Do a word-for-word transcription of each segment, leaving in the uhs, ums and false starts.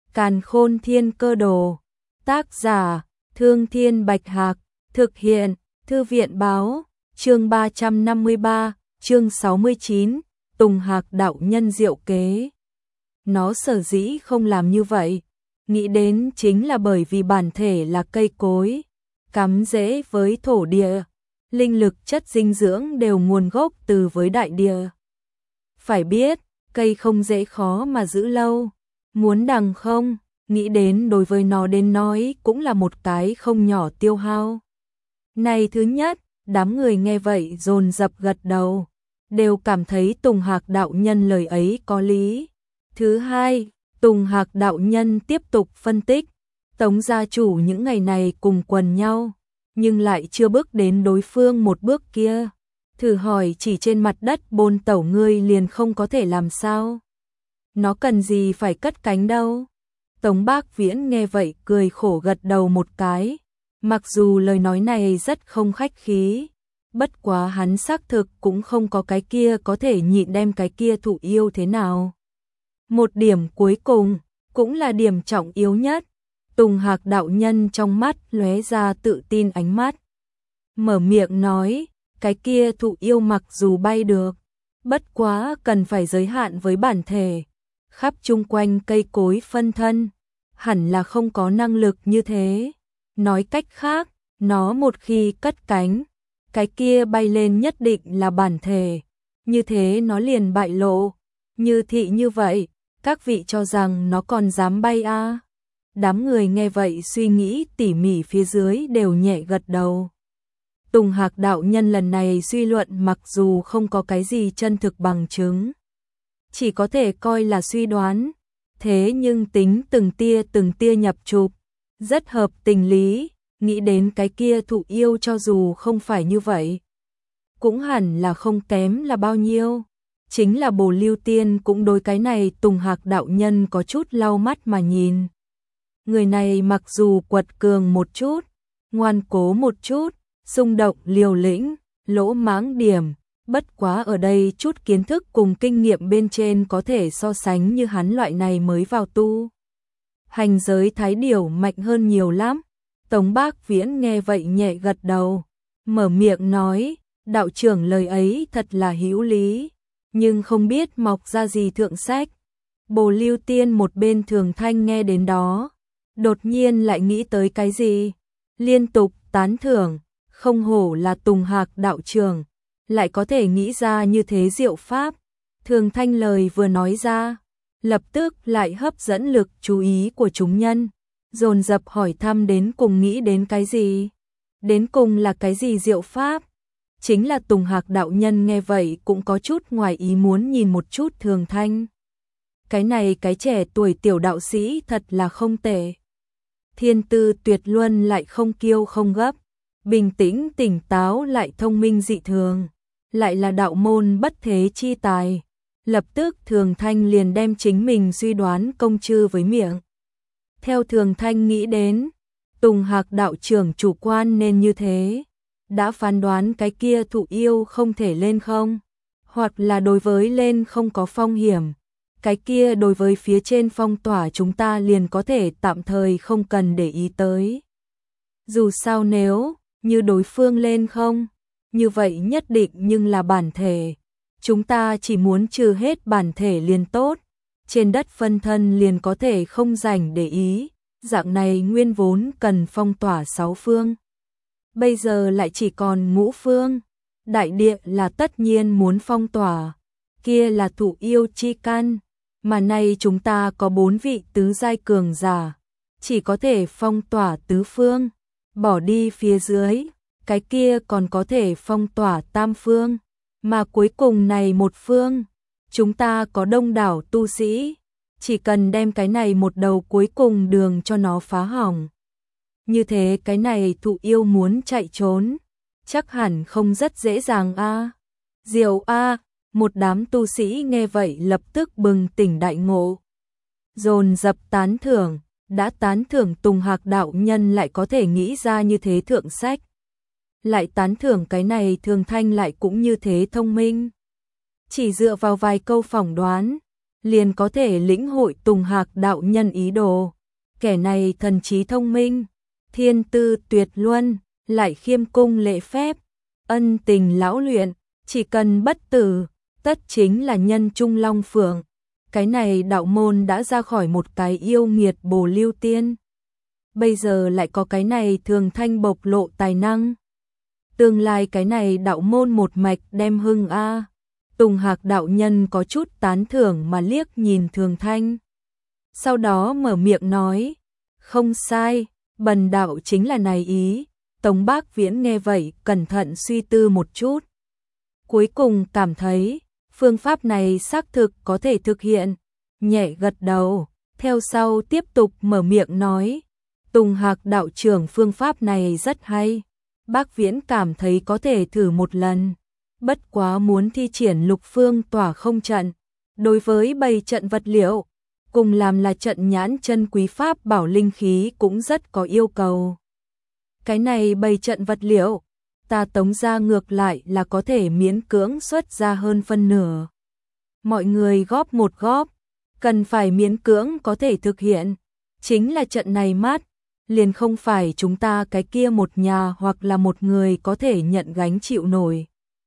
Càn Khôn Thiên Cơ Đồ. Tác giả: Thương Thiên Bạch Hạc. Thực hiện: Thư viện Báo. Chương ba trăm năm mươi ba, chương sáu mươi chín, Tùng Hạc đạo nhân diệu kế. Nó sở dĩ không làm như vậy, nghĩ đến chính là bởi vì bản thể là cây cối, cắm rễ với thổ địa, linh lực chất dinh dưỡng đều nguồn gốc từ với đại địa. Phải biết, cây không dễ khó mà giữ lâu, muốn đằng không, nghĩ đến đối với nó đến nói cũng là một cái không nhỏ tiêu hao. Này thứ nhất, đám người nghe vậy dồn dập gật đầu, đều cảm thấy Tùng Hạc đạo nhân lời ấy có lý. Thứ hai, Tùng Hạc đạo nhân tiếp tục phân tích, Tống gia chủ những ngày này cùng quần nhau, nhưng lại chưa bước đến đối phương một bước kia. Thử hỏi chỉ trên mặt đất bôn tẩu ngươi liền không có thể làm sao? Nó cần gì phải cất cánh đâu? Tống Bác Viễn nghe vậy cười khổ gật đầu một cái, mặc dù lời nói này rất không khách khí, bất quá hắn xác thực cũng không có cái kia có thể nhịn đem cái kia thụ yêu thế nào. Một điểm cuối cùng, cũng là điểm trọng yếu nhất, Tùng Hạc đạo nhân trong mắt lóe ra tự tin ánh mắt. Mở miệng nói, cái kia thụ yêu mặc dù bay được, bất quá cần phải giới hạn với bản thể, khắp chung quanh cây cối phân thân, hẳn là không có năng lực như thế. Nói cách khác, nó một khi cất cánh, cái kia bay lên nhất định là bản thể, như thế nó liền bại lộ. Như thị như vậy, các vị cho rằng nó còn dám bay à? Đám người nghe vậy suy nghĩ tỉ mỉ phía dưới đều nhẹ gật đầu. Tùng Hạc đạo nhân lần này suy luận mặc dù không có cái gì chân thực bằng chứng, chỉ có thể coi là suy đoán, thế nhưng tính từng tia từng tia nhập chụp, rất hợp tình lý, nghĩ đến cái kia thụ yêu cho dù không phải như vậy, cũng hẳn là không kém là bao nhiêu. Chính là Bồ Lưu Tiên cũng đối cái này Tùng Hạc đạo nhân có chút lau mắt mà nhìn. Người này mặc dù quật cường một chút, ngoan cố một chút, xung động liều lĩnh, lỗ mãng điểm, bất quá ở đây chút kiến thức cùng kinh nghiệm bên trên có thể so sánh như hắn loại này mới vào tu hành giới thái điểu mạnh hơn nhiều lắm. Tống Bác Viễn nghe vậy nhẹ gật đầu, mở miệng nói, đạo trưởng lời ấy thật là hữu lý, nhưng không biết mọc ra gì thượng sách. Bồ Lưu Tiên một bên Thường Thanh nghe đến đó, đột nhiên lại nghĩ tới cái gì, liên tục tán thưởng, không hổ là Tùng Hạc đạo trưởng, lại có thể nghĩ ra như thế diệu pháp. Thường Thanh lời vừa nói ra, lập tức lại hấp dẫn lực chú ý của chúng nhân, dồn dập hỏi thăm đến cùng nghĩ đến cái gì, đến cùng là cái gì diệu pháp. Chính là Tùng Hạc đạo nhân nghe vậy cũng có chút ngoài ý muốn nhìn một chút Thường Thanh. Cái này cái trẻ tuổi tiểu đạo sĩ thật là không tệ. Thiên tư tuyệt luân lại không kiêu không gấp, bình tĩnh tỉnh táo lại thông minh dị thường, lại là đạo môn bất thế chi tài. Lập tức Thường Thanh liền đem chính mình suy đoán công chư với miệng. Theo Thường Thanh nghĩ đến, Tùng Hạc đạo trưởng chủ quan nên như thế, đã phán đoán cái kia thụ yêu không thể lên không, hoặc là đối với lên không có phong hiểm, cái kia đối với phía trên phong tỏa chúng ta liền có thể tạm thời không cần để ý tới. Dù sao nếu như đối phương lên không, như vậy nhất định nhưng là bản thể, chúng ta chỉ muốn trừ hết bản thể liền tốt, trên đất phân thân liền có thể không rảnh để ý, dạng này nguyên vốn cần phong tỏa sáu phương, bây giờ lại chỉ còn ngũ phương. Đại địa là tất nhiên muốn phong tỏa, kia là thụ yêu chi căn, mà nay chúng ta có bốn vị tứ giai cường giả, chỉ có thể phong tỏa tứ phương, bỏ đi phía dưới, cái kia còn có thể phong tỏa tam phương, mà cuối cùng này một phương, chúng ta có đông đảo tu sĩ, chỉ cần đem cái này một đầu cuối cùng đường cho nó phá hỏng. Như thế cái này thụ yêu muốn chạy trốn, chắc hẳn không rất dễ dàng a. À. Diệu a, à, một đám tu sĩ nghe vậy lập tức bừng tỉnh đại ngộ, dồn dập tán thưởng, đã tán thưởng Tùng Hạc đạo nhân lại có thể nghĩ ra như thế thượng sách, lại tán thưởng cái này Thường Thanh lại cũng như thế thông minh. Chỉ dựa vào vài câu phỏng đoán, liền có thể lĩnh hội Tùng Hạc đạo nhân ý đồ. Kẻ này thần trí thông minh, thiên tư tuyệt luân, lại khiêm cung lễ phép, ân tình lão luyện, chỉ cần bất tử, tất chính là nhân trung long phượng. Cái này đạo môn đã ra khỏi một cái yêu nghiệt Bồ Lưu Tiên. Bây giờ lại có cái này Thường Thanh bộc lộ tài năng. Tương lai cái này đạo môn một mạch đem hưng a. Tùng Hạc đạo nhân có chút tán thưởng mà liếc nhìn Thường Thanh. Sau đó mở miệng nói, không sai, bần đạo chính là này ý. Tống Bác Viễn nghe vậy cẩn thận suy tư một chút. Cuối cùng cảm thấy, phương pháp này xác thực có thể thực hiện, nhẹ gật đầu, theo sau tiếp tục mở miệng nói, Tùng Hạc đạo trưởng phương pháp này rất hay, Bác Viễn cảm thấy có thể thử một lần, bất quá muốn thi triển lục phương tỏa không trận, đối với bày trận vật liệu, cùng làm là trận nhãn chân quý pháp bảo linh khí cũng rất có yêu cầu. Cái này bày trận vật liệu, ta Tống gia ngược lại là có thể miễn cưỡng xuất ra hơn phân nửa. Mọi người góp một góp, cần phải miễn cưỡng có thể thực hiện, chính là trận này mát, liền không phải chúng ta cái kia một nhà hoặc là một người có thể nhận gánh chịu nổi.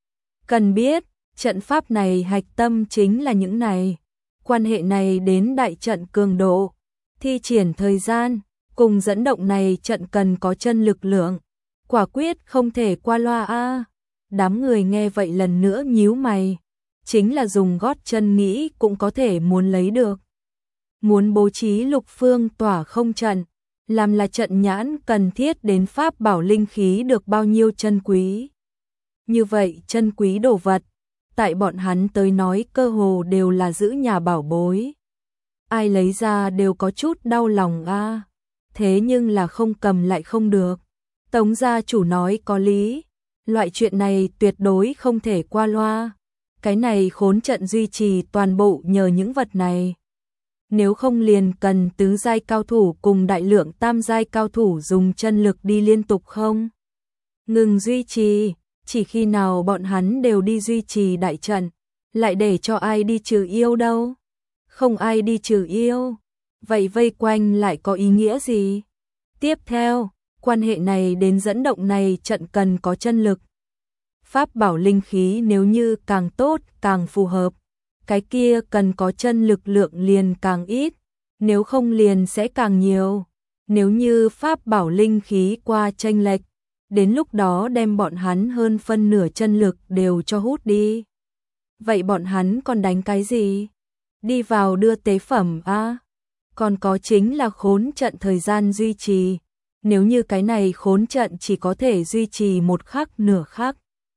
Cần biết, trận pháp này hạch tâm chính là những này, quan hệ này đến đại trận cường độ, thi triển thời gian, cùng dẫn động này trận cần có chân lực lượng. Quả quyết không thể qua loa a. Đám người nghe vậy lần nữa nhíu mày, chính là dùng gót chân nghĩ cũng có thể muốn lấy được. Muốn bố trí lục phương tỏa không trận, làm là trận nhãn cần thiết đến pháp bảo linh khí được bao nhiêu chân quý. Như vậy chân quý đồ vật, tại bọn hắn tới nói cơ hồ đều là giữ nhà bảo bối. Ai lấy ra đều có chút đau lòng a. Thế nhưng là không cầm lại không được. Tống gia chủ nói có lý, loại chuyện này tuyệt đối không thể qua loa. Cái này khốn trận duy trì toàn bộ nhờ những vật này. Nếu không liền cần tứ giai cao thủ cùng đại lượng tam giai cao thủ dùng chân lực đi liên tục không? Ngừng duy trì, chỉ khi nào bọn hắn đều đi duy trì đại trận, lại để cho ai đi trừ yêu đâu? Không ai đi trừ yêu, vậy vây quanh lại có ý nghĩa gì? Tiếp theo, quan hệ này đến dẫn động này trận cần có chân lực. Pháp bảo linh khí nếu như càng tốt, càng phù hợp, cái kia cần có chân lực lượng liền càng ít, nếu không liền sẽ càng nhiều. Nếu như pháp bảo linh khí qua chênh lệch, đến lúc đó đem bọn hắn hơn phân nửa chân lực đều cho hút đi. Vậy bọn hắn còn đánh cái gì? Đi vào đưa tế phẩm a. À? Còn có chính là khốn trận thời gian duy trì. Nếu như cái này khốn trận chỉ có thể duy trì một khắc nửa khắc,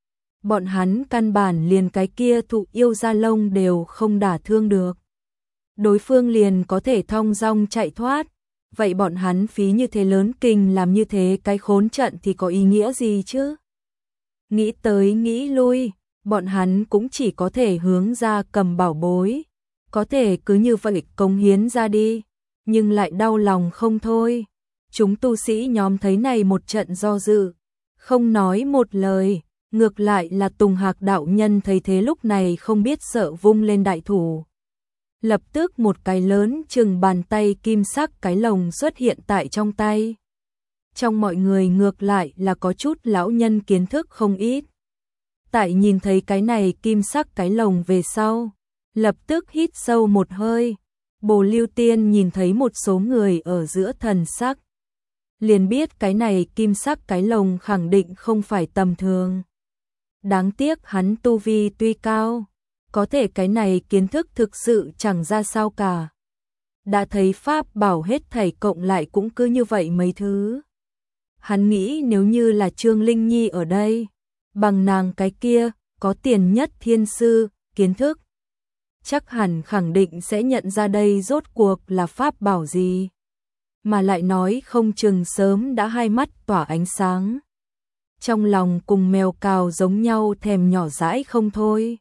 bọn hắn căn bản liền cái kia thụ yêu da lông đều không đả thương được. Đối phương liền có thể thong dong chạy thoát, vậy bọn hắn phí như thế lớn kinh làm như thế cái khốn trận thì có ý nghĩa gì chứ? Nghĩ tới nghĩ lui, bọn hắn cũng chỉ có thể hướng ra cầm bảo bối, có thể cứ như vậy cống hiến ra đi, nhưng lại đau lòng không thôi. Chúng tu sĩ nhóm thấy này một trận do dự, không nói một lời, ngược lại là Tùng Hạc đạo nhân thấy thế lúc này không biết sợ vung lên đại thủ. Lập tức một cái lớn chừng bàn tay kim sắc cái lồng xuất hiện tại trong tay. Trong mọi người ngược lại là có chút lão nhân kiến thức không ít. Tại nhìn thấy cái này kim sắc cái lồng về sau, lập tức hít sâu một hơi. Bồ Lưu Tiên nhìn thấy một số người ở giữa thần sắc, liền biết cái này kim sắc cái lồng khẳng định không phải tầm thường. Đáng tiếc hắn tu vi tuy cao, có thể cái này kiến thức thực sự chẳng ra sao cả. Đã thấy pháp bảo hết thảy cộng lại cũng cứ như vậy mấy thứ. Hắn nghĩ nếu như là Trương Linh Nhi ở đây, bằng nàng cái kia, có tiền nhất thiên sư, kiến thức, chắc hẳn khẳng định sẽ nhận ra đây rốt cuộc là pháp bảo gì. Mà lại nói không chừng sớm đã hai mắt tỏa ánh sáng. Trong lòng cùng mèo cào giống nhau thèm nhỏ dãi không thôi.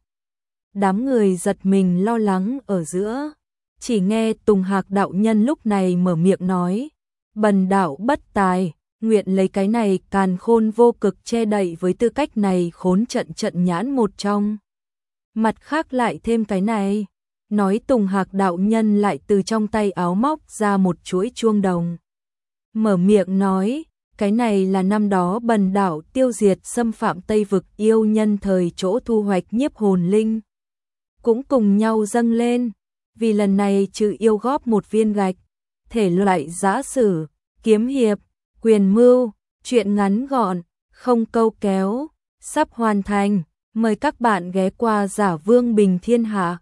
Đám người giật mình lo lắng ở giữa. Chỉ nghe Tùng Hạc đạo nhân lúc này mở miệng nói. Bần đạo bất tài, nguyện lấy cái này càn khôn vô cực che đậy với tư cách này khốn trận trận nhãn một trong. Mặt khác lại thêm cái này. nói Tùng Hạc đạo nhân lại từ trong tay áo móc ra một chuỗi chuông đồng. Mở miệng nói, cái này là năm đó Bần đạo tiêu diệt xâm phạm Tây vực yêu nhân thời chỗ thu hoạch nhiếp hồn linh. Cũng cùng nhau dâng lên, vì lần này trừ yêu góp một viên gạch, thể loại giã sử, kiếm hiệp, quyền mưu, chuyện ngắn gọn, không câu kéo, sắp hoàn thành, mời các bạn ghé qua Giả Vương Bình Thiên Hạ.